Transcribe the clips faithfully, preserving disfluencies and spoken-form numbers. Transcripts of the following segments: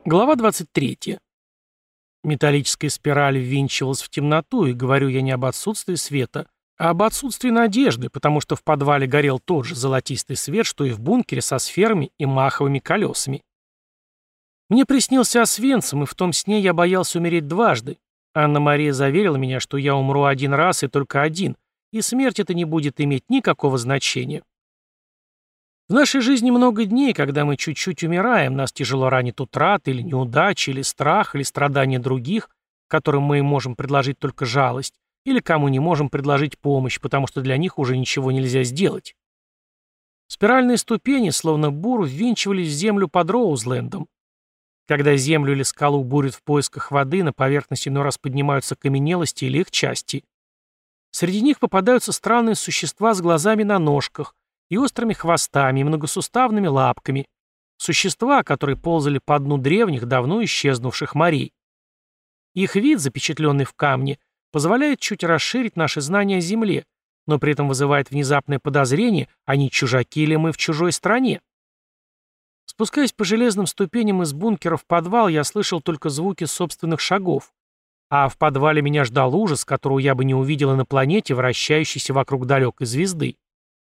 Глава двадцать третья. Металлическая спираль ввинчивалась в темноту, и говорю я не об отсутствии света, а об отсутствии надежды, потому что в подвале горел тот же золотистый свет, что и в бункере со сферами и маховыми колесами. Мне приснился Освенцим, и в том сне я боялся умереть дважды. Анна-Мария заверила меня, что я умру один раз и только один, и смерть это не будет иметь никакого значения. В нашей жизни много дней, когда мы чуть-чуть умираем, нас тяжело ранит утрата или неудача, или страх, или страдания других, которым мы можем предложить только жалость, или кому не можем предложить помощь, потому что для них уже ничего нельзя сделать. Спиральные ступени, словно бур, ввинчивались в землю под Роузлендом. Когда землю или скалу бурят в поисках воды, на поверхности иной раз поднимаются окаменелости или их части. Среди них попадаются странные существа с глазами на ножках, и острыми хвостами, и многосуставными лапками. Существа, которые ползали по дну древних, давно исчезнувших морей. Их вид, запечатленный в камне, позволяет чуть расширить наши знания о Земле, но при этом вызывает внезапное подозрение, а не чужаки ли мы в чужой стране. Спускаясь по железным ступеням из бункера в подвал, я слышал только звуки собственных шагов, а в подвале меня ждал ужас, которого я бы не увидел и на планете, вращающейся вокруг далекой звезды.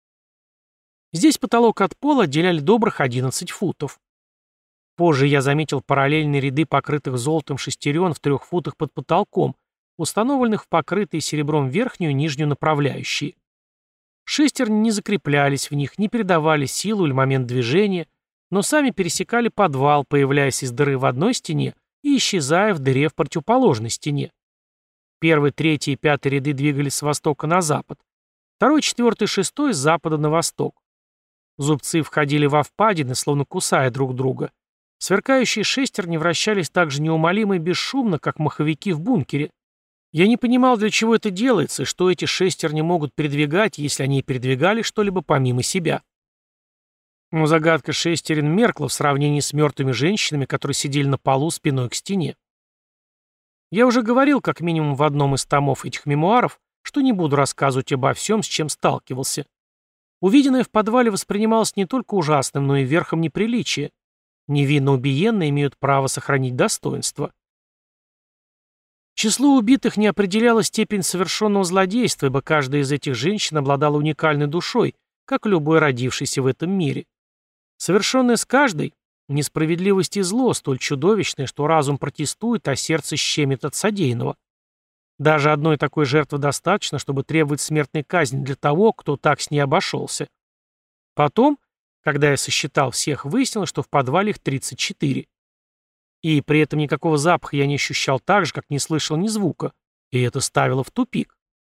Здесь потолок от пола отделяли добрых одиннадцать футов. Позже я заметил параллельные ряды покрытых золотом шестерен в трех футах под потолком, установленных в покрытые серебром верхнюю и нижнюю направляющие. Шестерни не закреплялись в них, не передавали силу или момент движения, но сами пересекали подвал, появляясь из дыры в одной стене и исчезая в дыре в противоположной стене. Первый, третий и пятый ряды двигались с востока на запад, второй, четвертый и шестой с запада на восток. Зубцы входили во впадины, словно кусая друг друга. Сверкающие шестерни вращались так же неумолимо и бесшумно, как маховики в бункере. Я не понимал, для чего это делается, и что эти шестерни могут передвигать, если они и передвигали что-либо помимо себя. Но загадка шестерен меркла в сравнении с мертвыми женщинами, которые сидели на полу спиной к стене. Я уже говорил, как минимум в одном из томов этих мемуаров, что не буду рассказывать обо всем, с чем сталкивался. Увиденное в подвале воспринималось не только ужасным, но и верхом неприличия. Невинно убиенные имеют право сохранить достоинство. Числу убитых не определяла степень совершенного злодейства, ибо каждая из этих женщин обладала уникальной душой, как любой родившийся в этом мире. Совершенное с каждой — несправедливость и зло, столь чудовищное, что разум протестует, а сердце щемит от содеянного. Даже одной такой жертвы достаточно, чтобы требовать смертной казни для того, кто так с ней обошелся. Потом, когда я сосчитал всех, выяснилось, что в подвале их тридцать четыре. И при этом никакого запаха я не ощущал так же, как не слышал ни звука, и это ставило в тупик.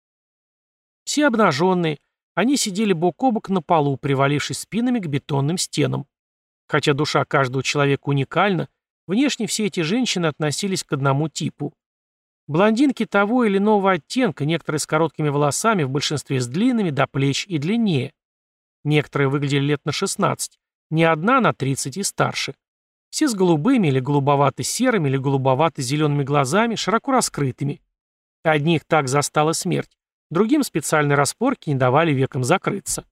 Все обнаженные, они сидели бок о бок на полу, привалившись спинами к бетонным стенам. Хотя душа каждого человека уникальна, внешне все эти женщины относились к одному типу. Блондинки того или иного оттенка, некоторые с короткими волосами, в большинстве с длинными до плеч и длиннее. Некоторые выглядели лет на шестнадцать, не одна на тридцать и старше. Все с голубыми или голубовато-серыми или голубовато-зелеными глазами, широко раскрытыми. Одних так застала смерть, другим специальные распорки не давали векам закрыться.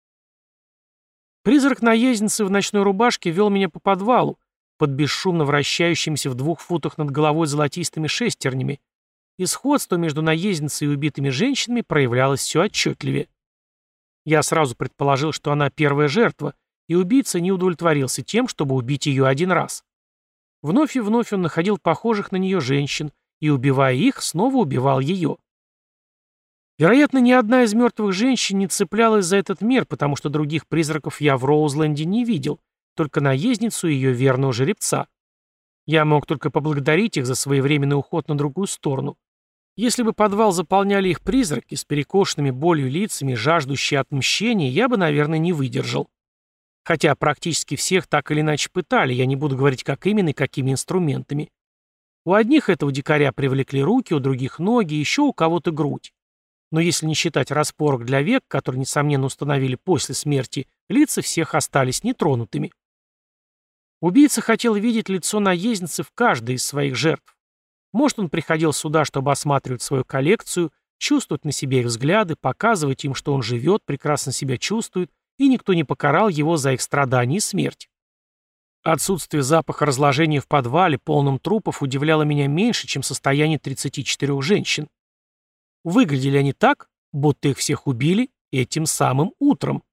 Призрак наездницы в ночной рубашке вел меня по подвалу, под бесшумно вращающимися в двух футах над головой золотистыми шестернями, и сходство между наездницей и убитыми женщинами проявлялось все отчетливее. Я сразу предположил, что она первая жертва, и убийца не удовлетворился тем, чтобы убить ее один раз. Вновь и вновь он находил похожих на нее женщин, и, убивая их, снова убивал ее. Вероятно, ни одна из мертвых женщин не цеплялась за этот мир, потому что других призраков я в Роузленде не видел, только наездницу и ее верного жеребца. Я мог только поблагодарить их за своевременный уход на другую сторону. Если бы подвал заполняли их призраки с перекошенными болью лицами, жаждущие отмщения, я бы, наверное, не выдержал. Хотя практически всех так или иначе пытали, я не буду говорить, как именно и какими инструментами. У одних этого дикаря привлекли руки, у других ноги, еще у кого-то грудь. Но если не считать распорок для век, который, несомненно, установили после смерти, лица всех остались нетронутыми. Убийца хотел видеть лицо наездницы в каждой из своих жертв. Может, он приходил сюда, чтобы осматривать свою коллекцию, чувствовать на себе их взгляды, показывать им, что он живет, прекрасно себя чувствует, и никто не покарал его за их страдания и смерть. Отсутствие запаха разложения в подвале, полном трупов, удивляло меня меньше, чем состояние тридцати четырёх женщин. Выглядели они так, будто их всех убили этим самым утром.